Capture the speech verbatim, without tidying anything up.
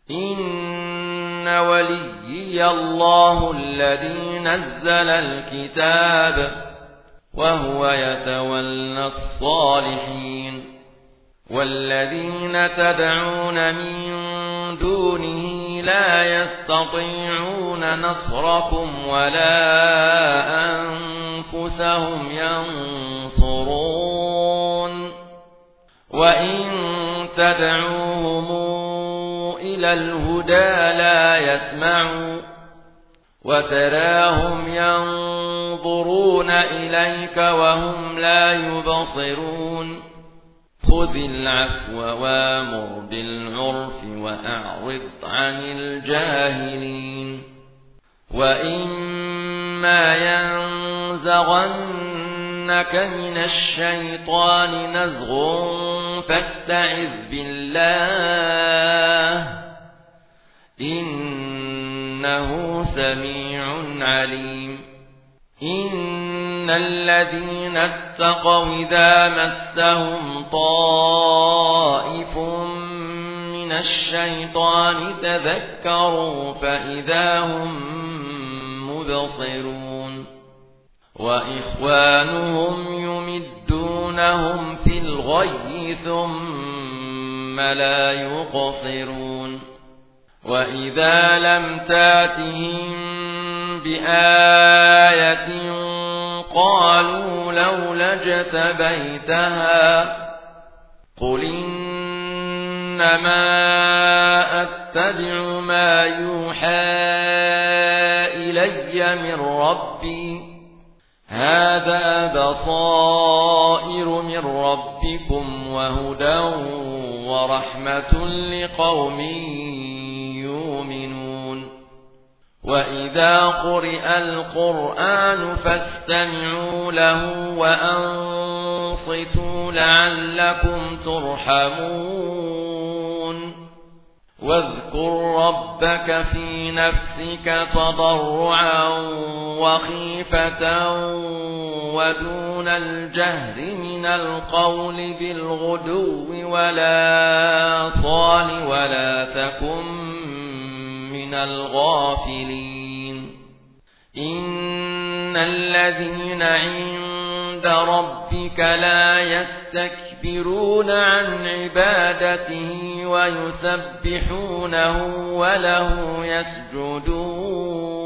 إن وليي الله الذي نزل الكتاب وهو يتولى الصالحين والذين تدعون من دونه لا يستطيعون نصركم ولا أنفسهم ينصرون وإن تدعوهم إلى الهدى لا يسمعوا وتراهم ينظرون إليك وهم لا يبصرون خذ العفو وامر بالعرف وأعرض عن الجاهلين وإما ينزغنك من الشيطان نزغ فاستعذ بالله إنه سميع عليم إن الذين اتقوا إذا مسهم طائف من الشيطان تذكروا فإذا هم مبصرون وإخوانهم يمدونهم في الغي ثم لا يقصرون وإذا لم تاتهم بآية قالوا لولا اجتبيتها قل إنما أتبع ما يوحى إلي من ربي هذا بصائر من ربكم وهدى ورحمة لقوم يؤمنون وإذا قرئ القرآن فاستمعوا له وأنصتوا لعلكم ترحمون واذكر ربك في نفسك تضرعا وخيفة ودون الجهر من القول بالغدو ولا صال ولا تكن من الغافلين إن الذين عند ربك لا يستكبرون عن عبادته ويسبحونه وله يسجدون